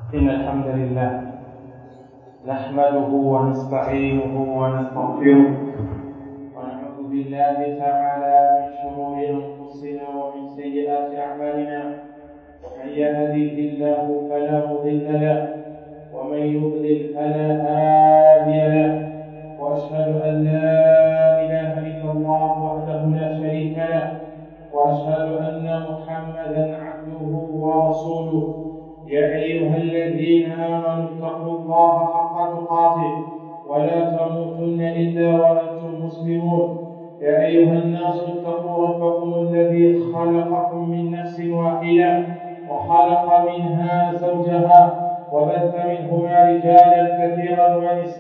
إن الحمد لله نحمده ونستعينه ونستغفره ونعوذ بالله تعالى من شرور أنفسنا ومن سيئات أعمالنا. من يهده الله فلا مضل له ومن يضلل فلا هادي له، وأشهد أن لا إله إلا الله وحده لا شريك له، وأشهد أن محمدا عبده ورسوله. يا أيها الذين آمنوا اتقوا الله حق تقاته ولا تموتن إلا وأنتم مسلمون. يا أيها الناس اتقوا ربكم الذي خلقكم من نفس واحدة وخلق منها زوجها وبث منهما رجالا كثيرا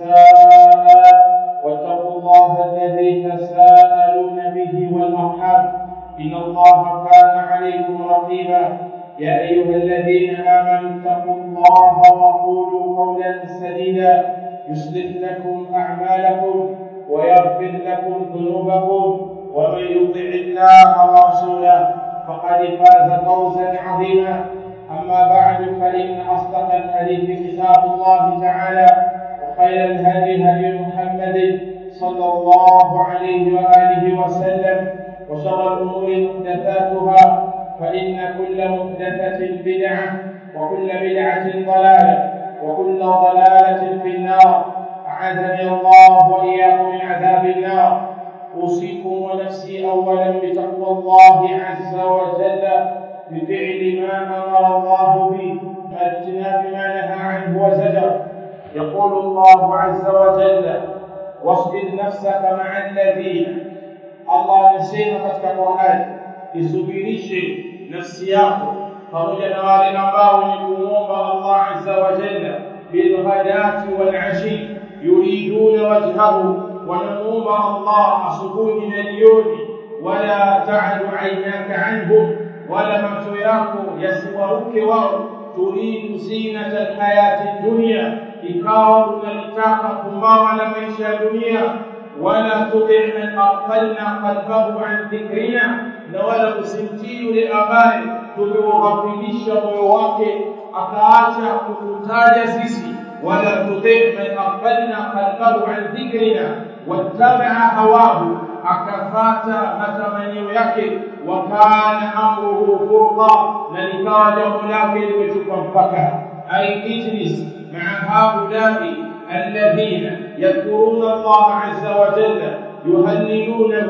ونساء، واتقوا الله الذي تساءلون به والأرحام إن الله كان عليكم رقيبا. يا أيها الذين آمنوا اتقوا الله وقولوا قولا سديدا يصلح لكم أعمالكم ويغفر لكم ذنوبكم، ومن يطع الله ورسوله فقد فاز فوزا عظيما. أما بعد، فإن أصدق الحديث كتاب الله تعالى، وخير الهدي هدي محمد صلى الله عليه وآله وسلم، وشر الأمور محدثاتها، فإن كل محدثة بدعة وكل بدعة ضلالة وكل ضلالة في النار. أعاذني الله وإياكم من عذاب النار. أوصيكم ونفسي أولا بتقوى الله عز وجل بفعل ما أمر الله به واجتناب ما نهى عنه وزجر. يقول الله عز وجل: واصبر نفسك مع الذين. الله anasema katika Qur'an, isubirishe nafsi yako pamoja na wale ambao ni kuomba Allah azza wa jalla bilghadati walashi yuriduna wajhahu, wanamuomba Allah asubuhi na jioni. Wala ta'du aynaka anhum, wala macho yako yasiwaruke wao. Turidu zinata alhayati dunya, ikawa unalitaka kumbawa na maisha ya dunia. ولا تطع من أغفلنا قلبه عن ذكرنا، ولا usimtii yule ambaye tulioghafilisha moyo wake akaacha kututaja sisi. ولا تطع من أغفلنا قلبه عن ذكرنا واتبع هواه، akafata matamanio yake. wakana amruhu furqa, na likawa jambo lake limechupa mpaka. ay ijlis ma'a haulai الذين يذكرون الله عز وجل يهللونه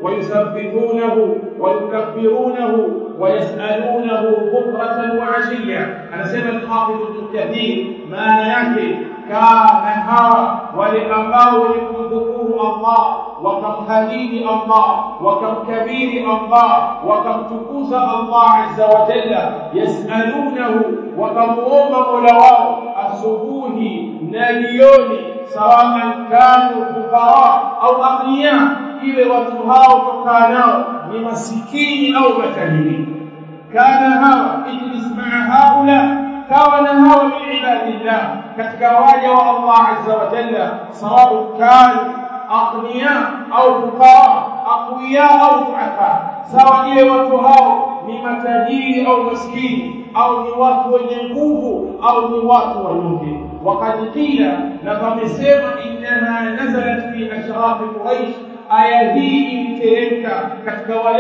ويسبحونه ويكبرونه ويسألونه بكرة وعشية. أنا سمع الحافظ ابن كثير ما يأتي كان هوى ولأنباه يذكره الله وكمحميد الله وكمكبير الله وكمتكوز الله عز وجل. يسألونه وكموم ملواه الصبوه ناليوني، سواء كانوا فقراء أو أغنياء، إذا وتهاو فكانوا لمسكين أو متهمين. كان هوى اجلس مع هؤلاء، كان هوى من عباد الله كتكواجه الله عز وجل، سواء كانوا أغنياء أو فقراء، أقوياء أو ضعفاء، سواء إذا وتهاو لمتهمين أو مسكين، أو لوات ونقوه أو لوات ونقوه. وقد قيل لقد سمع إنها نزلت في أشراف قريش. aya hii iliteremka katika wale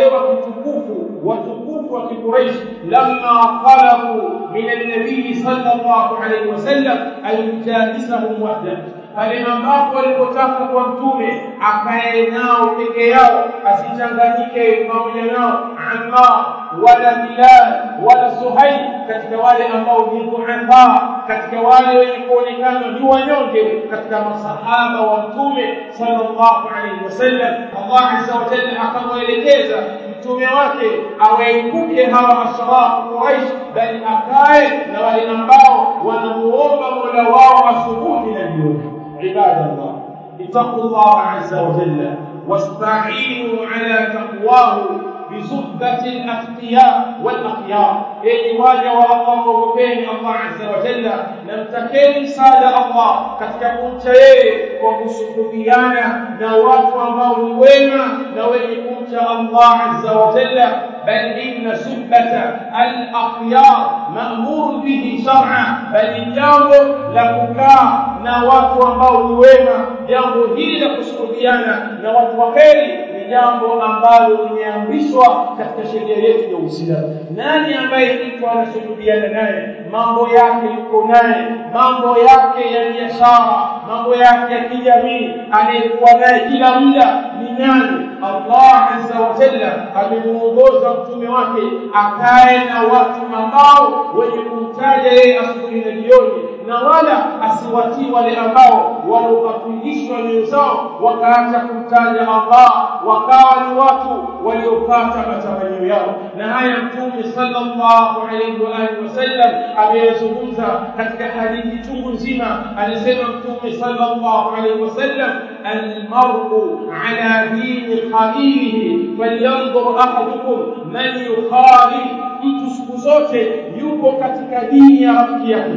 watukufu wa Quraysh, lamma qalabu min an-nabii sallallahu alayhi wasallam al-jalisahum wahda, pale ambapo walipotaka kwa mtume akae nao peke yao, asichanganyike pamoja nao Ammar wala Bilal wala Suhaib, katika wale ambao ni du'afa, katika wale wenye kuonekana ni wanyonge katika masahaba wa mtume sallallahu alayhi wasallam. Allah azza wa jalla akamwelekeza mtume wake awaepuke hawa ashraf Quraysh, bali akae na wale ambao wanamuomba Mola wao asubuhi na jioni. Ibadallah, ittaqullaha azza wa jalla wasta'inu ala taqwahu بصحبة الأتقياء والأخيار. أي واجه الله وبين الله عز وجل نمتكين سادة الله كتكون شيء ومسكوبيانا نوات ومولي ويما نويكم الله عز وجل. بل إن صحبة الأخيار مأمور به شرعا، bali jambo la kukaa na watu ambao ni wema. Jambo hili la kusuhubiana na watu waheri ni jambo ambalo limeamrishwa katika sheria yetu ya Uislamu. Nani ambaye mtu anasuhubiana naye, mambo yake yuko naye, mambo yake ya biashara, mambo yake ya kijamii, anayekuwa naye kila muda ni nani? Allah azza wa jalla amemuongoza mtume wake akae na watu ambao wenye kumtaja yeye asubuhi na jioni, na wala asiwatii wale ambao waliokafirishwa nyoyo zao wakaacha kumtaja Allah, wakawa ni watu waliopata matamanio yao. Na haya mtume sallallahu alayhi wa alihi wasallam ameyazungumza katika hadithi chungu nzima. Alisema mtume sallallahu alayhi wasallam, almar'u ala dini khalilihi falyanzur ahadukum man yukhalil. Mtu siku zote yupo katika dini ya rafiki yake.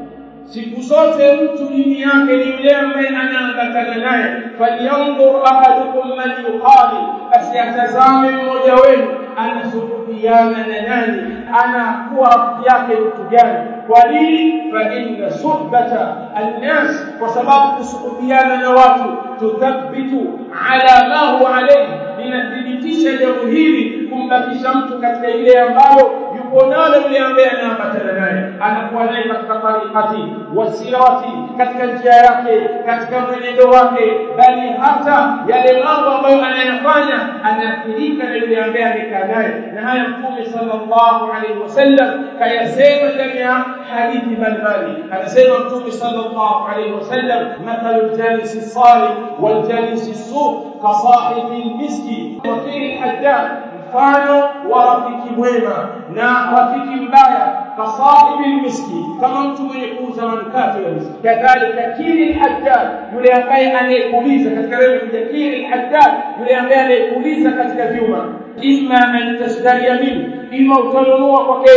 Siku zote mtu dini yake ni yule ambaye anaambatana naye. Falyanzur ahadukum man yukhalil, asiyatazame mmoja wenu anasuhubiana na nani, anakuwa rafiki yake mtu gani. Kwa nini? Fa inna suhbata alnas, kwa sababu kusuhubiana na watu tuthabbitu ala ma huwa alayhi, linathibitisha jambo hili kumbakisha mtu katika ile ambayo yuko nalo yule ambaye anaambatana naye, anakuwa naye katika tariqati wasirati, katika njia yake, katika mwenendo wake, bali hata yale mambo ambayo anayafanya anaathirika na yule ambaye amekaa naye. Na haya mtume sallallahu alayhi wasallam kayasema ndani ya hadithi mbalimbali. Anasema mtume sallallahu alayhi wasallam, mathalu jalisi salih wal jalisi su ka sahibi miski wa fi haddad, mfano wa rafiki mwema na rafiki mbaya kasahibi miski, kama mtu mwenye kuuza manukato ya miski. Kadhalika kili haddad, yule ambaye anayekuuliza katika wewe kujikiri haddad, yule ambaye anayekuuliza katika vyuma. Imma an tashtariya min, ima utanunua kwake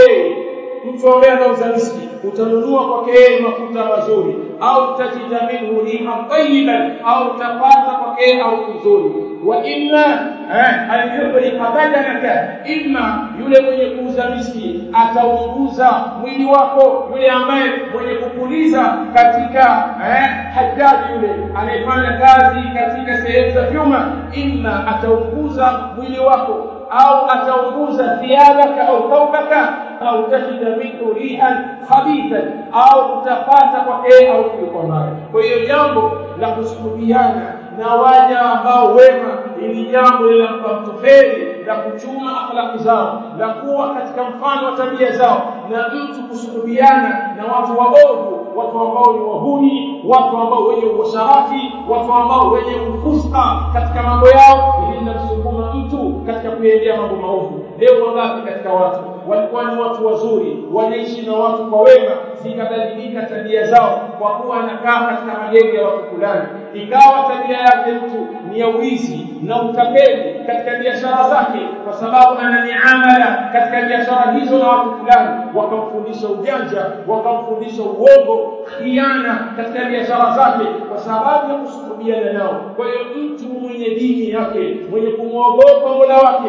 mtu ambaye anauza miski, utanunua kwake mafuta mazuri, au tajida minhu rihan tayyiban, au utapata kwake au nzuri. Wa imma aliyuhriqa badanaka, imma yule mwenye kuuza miski ataunguza mwili wako, yule ambaye mwenye kupuliza katika haddadi, yule anayefanya kazi katika sehemu za vyuma, imma ataunguza mwili wako au ataunguza thiyabaka au thawbaka, au tajida minhu rihan khabithan, au utapata kwake au kuliko mbaya. Kwa hiyo jambo la kusuhubiana na waja ambao wema ili jambo linampa mtu kheri, la kuchuma akhlaqi zao, la kuwa katika mfano wa tabia zao. Na mtu kusuhubiana na watu waovu, watu ambao ni wahuni, watu ambao wenye uasharati, watu ambao wenye ufuska katika mambo yao, ili linamsukuma mtu katika kuendea mambo maovu. Leo wangapi katika watu walikuwa ni watu wazuri, wanaishi na watu kwa wema, zikabadilika tabia zao kwa kuwa anakaa katika magenge ya watu fulani, ikawa tabia yake mtu ni ya wizi na utapeli katika biashara zake, kwa sababu ana miamala katika biashara hizo na watu fulani, wakamfundisha ujanja, wakamfundisha uongo, khiana katika biashara zake, kwa sababu ya kusuhubiana nao. Kwa hiyo mtu mwenye dini yake, mwenye kumwogopa Mola wake,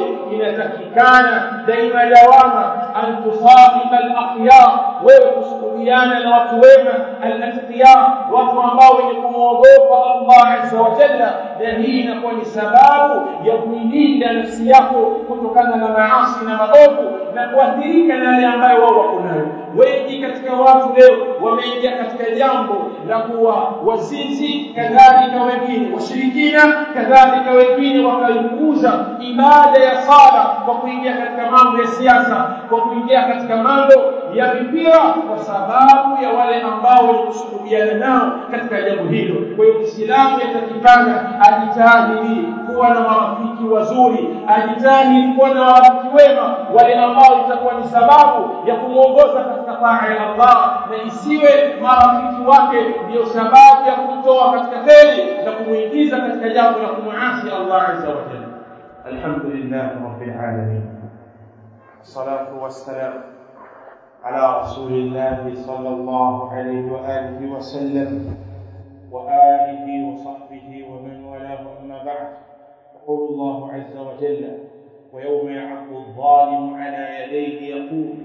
inatakikana daima dawama an tusahiba al-akhyar, wewe kusuhubiana na watu wema, al-atqiya, watu ambao wenye kumwogopa Allah azza wa jalla. Na hii inakuwa ni sababu ya kuilinda nafsi yako kutokana na maasi na maovu na kuathirika na yale ambayo wao wako nayo. Wengi katika watu leo wameingia katika jambo la kuwa wazinzi, kadhalika wengine washirikina, kadhalika wengine wakaipuuza ibada ya sala kwa kuingia katika mambo ya siasa, kwa kuingia katika mambo ya mipira, kwa sababu ya wale ambao walikusuhubiana nao katika jambo hilo. Kwa hiyo Muislamu yatakikana ajitahidi kuwa na marafiki wazuri, ajitahidi kuwa na marafiki wema, wale ambao itakuwa ni sababu ya kumuongoza katika taa ya Allah, na isiwe marafiki wake ndio sababu ya kumtoa katika kheri na kumuingiza katika jambo la kumuasi Allah azza wa jalla. Alhamdulillah rabbil alamin, salatu wassalam على رسول الله صلى الله عليه وآله وسلم وآله وصحبه ومن والاه. أما بعد، يقول الله عز وجل: ويوم يعض الظالم على يديه يقول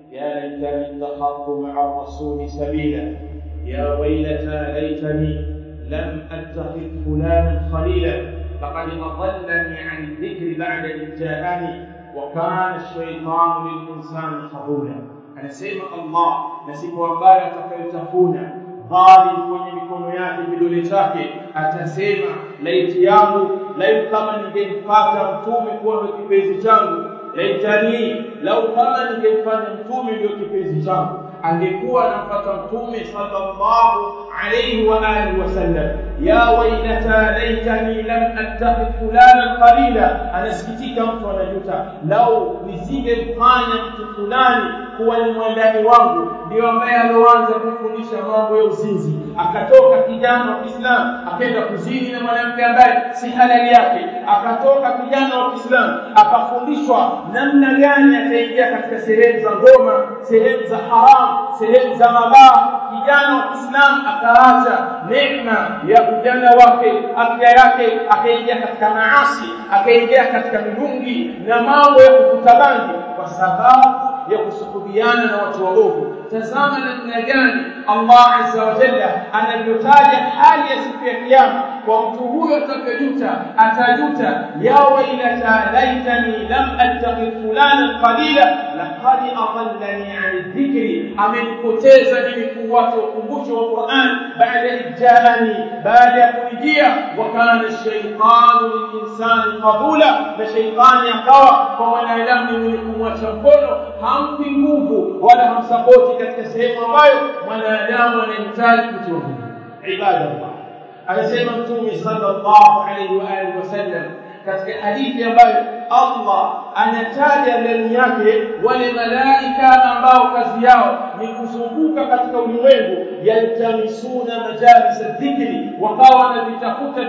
يا ليتني اتخذت مع الرسول سبيلا يا ويلتى ليتني لم أتخذ فلانا خليلا لقد أضلني عن الذكر بعد إذ جاءني وكان الشيطان للإنسان خذولا. Anasema Allah, na siku ambayo atakayotafuna dhalim kwenye mikono yake vidole chake atasema, laiti yangu lau kama ningempata mtume kuwa ndio kipenzi changu, laitani lau kama ningemfanya mtume ndio kipenzi changu, angekuwa anampata mtume sallallahu alayhi wa alihi wasallam. Ya wailata laitani lam attakhidh fulana qalila, anasikitika mtu anajuta, lau nisingemfanya mtu fulani kuwa ni mwandani wangu, ndio ambaye aloanza kufundisha mambo ya uzinzi, akatoka kijana wa Kiislamu akaenda kuzini na mwanamke ambaye si halali yake, akatoka kijana wa Kiislamu akafundishwa namna gani ataingia katika sehemu za ngoma, sehemu za haram, sehemu za mabaa. Kijana wa Kiislamu akaacha neema ya ujana wake, afya yake, akaingia katika maasi, akaingia katika midungi na mambo ya kuvuta bangi kwa sababu ya kusuhubiana na watu waovu. Tazama namna gani Allah azza wa jalla anavyotaja hali ya siku ya kiyama kwa mtu huyo atakayejuta, atajuta, ya wailata laitani lam attakhidh fulana qalila laqad adallani 'an dhikri, amenipoteza mimi kufuata ukumbusho wa Qur'an baada ijani, baada ya kunijia. Wa kana ash-shaytanu lil-insani qadula, na shaytani akawa kwa mwanadamu mwenye kumwacha mkono, hampi nguvu wala hamsapoti katika sehemu ambayo mwanadamu anahitaji kutoa. Ibadallah, anasema Mtume sallallahu alayhi wa alihi wasallam katika hadithi ambayo Allah anataja ndani yake wale malaika ambao kazi yao ni kuzunguka katika ulimwengu, yaltamisuna majalis adh-dhikri, wakawa wanavitafuta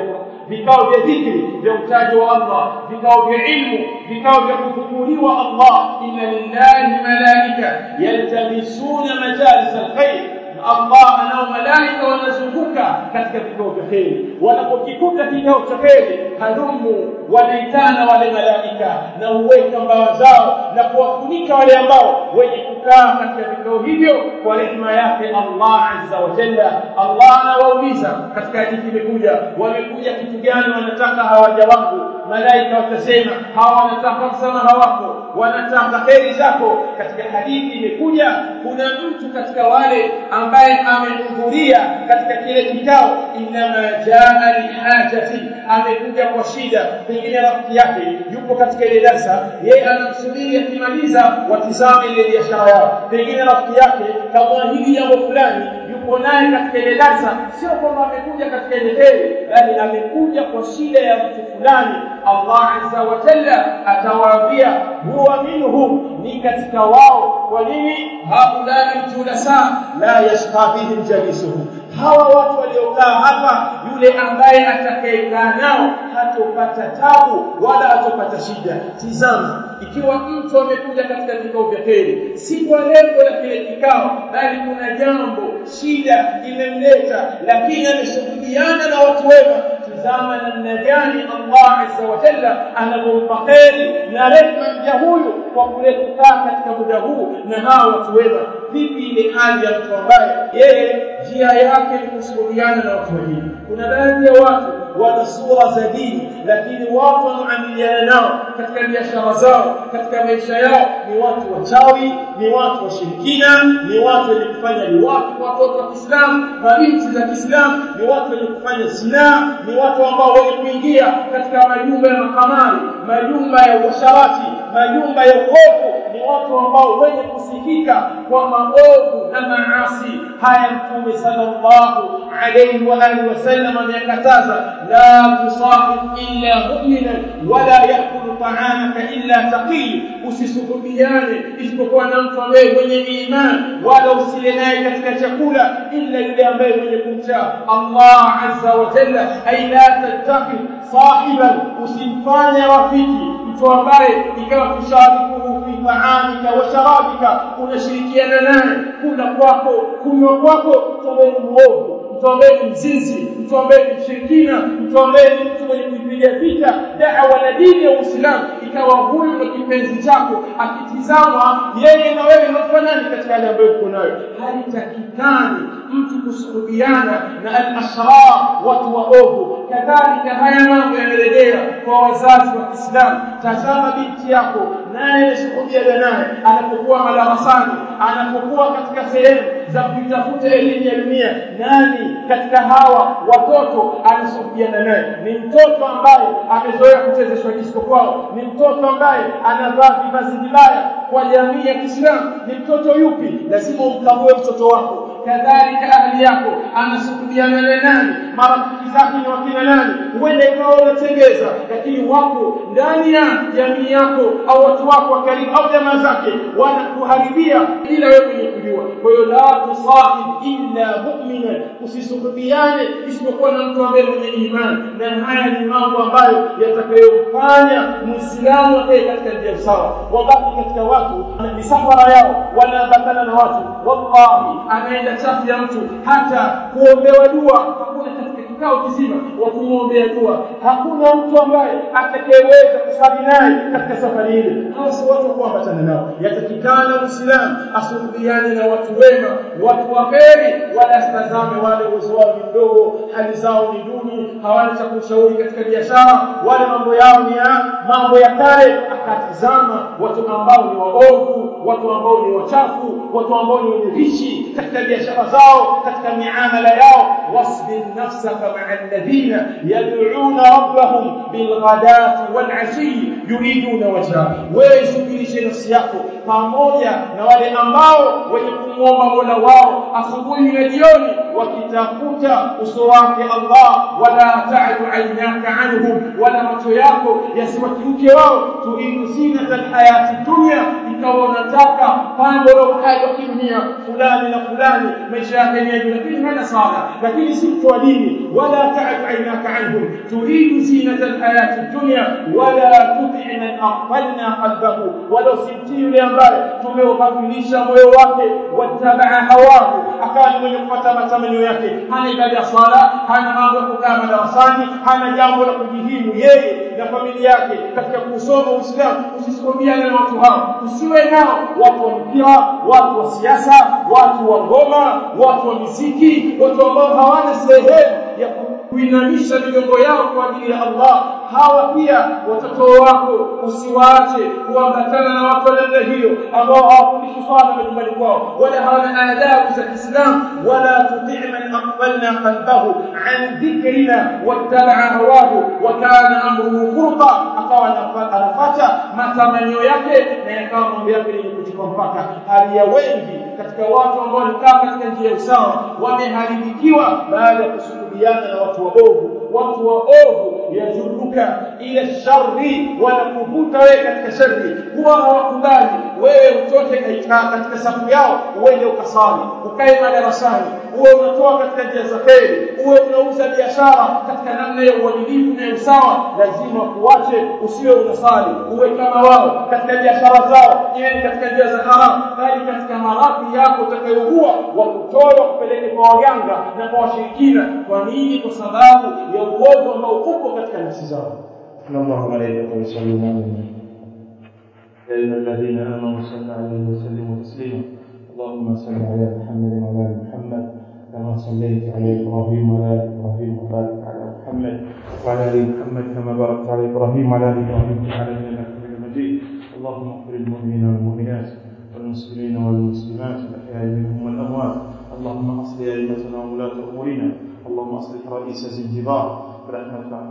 vikao vya dhikri, vya utaji wa Allah, vikao vya ilmu, vikao vya kudhukuriwa Allah. Inna lillahi malaika yaltamisuna majalis al-khair, Allah anao malaika wanazunguka katika vikao vya kheri. Wanapokikuta kikao cha kheri, hadumu wanaitana wale malaika na huweka mbawa zao na kuwafunika wale ambao wenye kukaa katika vikao hivyo kwa rehema yake Allah azza wa jalla. Allah anawauliza katika hadithi imekuja, wamekuja kitu gani wanataka hawaja wangu? Malaika watasema hawa wanataka msamaha wako, wanataka kheri zako. Katika hadithi imekuja kuna mtu katika wale ambaye amehudhuria katika kile kikao, inma jaa lihajati, amekuja kwa shida, pengine rafiki yake yupo katika ile darasa, yeye anamsubiri akimaliza watizame ile biashara yao, pengine rafiki yake kamwahidi jambo fulani, yupo naye katika ile darasa. Sio kwamba amekuja katika ile kheri, bali amekuja kwa shida ya mtu fulani. Allah azza wa jalla atawaambia huwa minhum, ni katika wao. Kwa nini? haulai julasa la yashqa bihim jalisuhum, hawa watu waliokaa hapa, yule ambaye atakayekaa nao hatopata tabu wala hatopata shida. Tizama, ikiwa mtu amekuja katika vikao vya kheri, si kwa lengo la kile kikao, bali kuna jambo, shida imemleta, lakini ameshirikiana na watu wema, tizama namna gani Allah azza wa jalla anapompa kheri na rehema mja huyu kwa kule kukaa katika muda huu na hao watu wema. Vipi ile hali ya mtu ambaye yeye njia yake ni kusuhubiana na watu wengine? Kuna baadhi ya watu wana sura za dini, lakini watu wanaamiliana nao katika biashara zao, katika maisha yao ni watu wachawi, ni watu washirikina, ni watu wenye kufanya liwati kwa watoto wa Kiislamu, mabinti za Kiislamu, ni watu wenye kufanya zinaa, ni watu ambao wenye kuingia katika majumba ya makamari, majumba ya uasharati, majumba ya uovu, ni watu ambao wenye kusikika kwa maovu na maasi. Haya Mtume sallallahu alayhi wa alihi wasallam amekataza, la tusahib illa mu'minan wala yakulu ta'amaka illa taqi, usisuhubiane isipokuwa na mtu ambaye mwenye imani, wala usile naye katika chakula illa yule ambaye mwenye kumcha Allah azza wa jalla. Ay la tattaqi sahiban, usimfanye rafiki mtu ambaye ikawa tusharikuhu fi ta'amika wa sharabika, unashirikiana naye kula kwako, kunywa kwako, mtu ambaye ni muovu, mtu ambaye ni mzinzi, mtu ambaye ni mshirikina, mtu ambaye ni mtu mwenye kuipigia vita da'wa na dini ya Uislamu, ikawa huyu ndio kipenzi chako, akitizama yeye na wewe mnafanana katika yale ambayo uko nayo. Haitakikani mtu kusuhubiana na al-ashrar, watu waovu. Kadhalika haya mambo yanarejea kwa wazazi wa Kiislamu. Tazama binti yako naye suhubiana naye anapokuwa madarasani, anapokuwa katika sehemu za kutafuta elimu ya dunia, nani katika hawa watoto anasuhubiana naye? Ni mtoto ambaye amezoea kuchezeshwa disco kwao, ni mtoto ambaye anavaa vivazi vibaya kwa jamii ya Kiislamu. Ni mtoto yupi? Lazima umkague mtoto wako. Kadhalika ahli yako anasuhubiana na nani? Marafiki zake ni wakina nani? Huenda ikawa unatengeza, lakini wako ndani ya jamii yako au watu wako wa karibu au jamaa zake wanakuharibia bila wewe kujua. Kwa hiyo la tusahib illa mu'mina, usisuhubiane isipokuwa na mtu ambaye mwenye imani. Na haya ni mambo ambayo yatakayomfanya Muislamu akae katika njia sawa. Wakati katika watu misafara yao wanaambatana na watu, wallahi anaenda chafu ya mtu hata kuombewa dua. Hakuna katika kikao kizima wa kumwombea dua, hakuna mtu ambaye atakayeweza kusali naye katika safari ile. Hao si watu kuambatana nao. Yatakikana Muislamu asuhubiane na watu wema, watu waheri, wala asitazame wale uwezo wao ni mdogo, hali zao ni duni, hawana cha kushauri katika biashara, wale mambo yao ni mambo ya kale. Akatizama watu ambao ni waovu, watu ambao ni wachafu, watu ambao ni wenye vishi katika biashara zao, katika miamala yao. Wasbir nafsaka ma'a alladhina yad'una rabbahum bilghadati wal'ashi yuriduna wajha. Wewe subirishe nafsi yako pamoja na wale ambao wenye kumwomba Mola wao asubuhi na jioni, wakitafuta uso wake Allah. Wala ta'du 'aynaka 'anhum, wala macho yako yasiwakiuke wao. Turidu zinata alhayati dunya, ikawa unataka pambo la uhai wa kidunia. Fulani na fulani maisha yake ni hivi, lakini hana sala, lakini si mtu wa dini. Wala ta'du 'aynaka 'anhum, turidu zinata alhayati dunya wala tuti' man aqfalna qalbahu, wala usimtii yule ambaye tumeughadhilisha moyo wake, watabaa hawahu, akawa ni mwenye kufuata matamanio yake. Hana ibada ya swala, hana mambo ya kukaa madarasani, hana jambo la kujihimu yeye na familia yake katika kusoma Uislamu. Usisuhubiane na watu hao, usiwe nao. Watu wa mpira, watu wa siasa, watu wa ngoma, watu wa muziki, watu ambao hawana sehemu ya kuinamisha migongo yao kwa ajili ya Allah. Hawa pia watoto wako usiwaache kuambatana na watu wa namna hiyo ambao hawafundishi swala majumbani kwao, wala hawana adabu za Kiislamu. Wala tuti' man aqbalna qalbahu an dhikrina wattaba'a hawahu wa kana amruhu furqa, akawa anafuata matamanio yake na yakawa mambo yake ni kuchukua mpaka. Hali ya wengi katika watu ambao walikaa katika njia ya usawa wameharibikiwa baada ya kusuhubiana na watu waovu. Watu waovu yajuruka ila shari, wanakuvuta wewe katika shari. Huwa hawakubali wewe utoke katika safu yao uende ukasali, ukae madarasani, uwe unatoa katika njia za kheri, uwe unauza biashara katika namna ya uadilifu na usawa. Lazima kuache, usiwe unasali, uwe kama wao katika biashara zao, iwe katika njia za haramu, bali katika maradhi yako utakayougua wa kutoa kupeleke kwa waganga na kwa washirikina. Kwa nini? Kwa sababu ya uovu ambao uko katika nafsi zao. Allahu alayhi wa sallam. يا أيها الذين آمنوا صلوا عليه وسلموا تسليما. اللهم صل على محمد وعلى آل محمد كما صليت على إبراهيم وعلى آل إبراهيم وبارك على محمد وعلى آل محمد كما باركت على إبراهيم وعلى آل إبراهيم في العالمين إنك حميد مجيد. اللهم اغفر للمؤمنين والمؤمنات والمسلمين والمسلمات الأحياء منهم والأموات. اللهم أصلح أئمتنا وولاة أمورنا. اللهم أصلح رئيس زنجبار برحمتك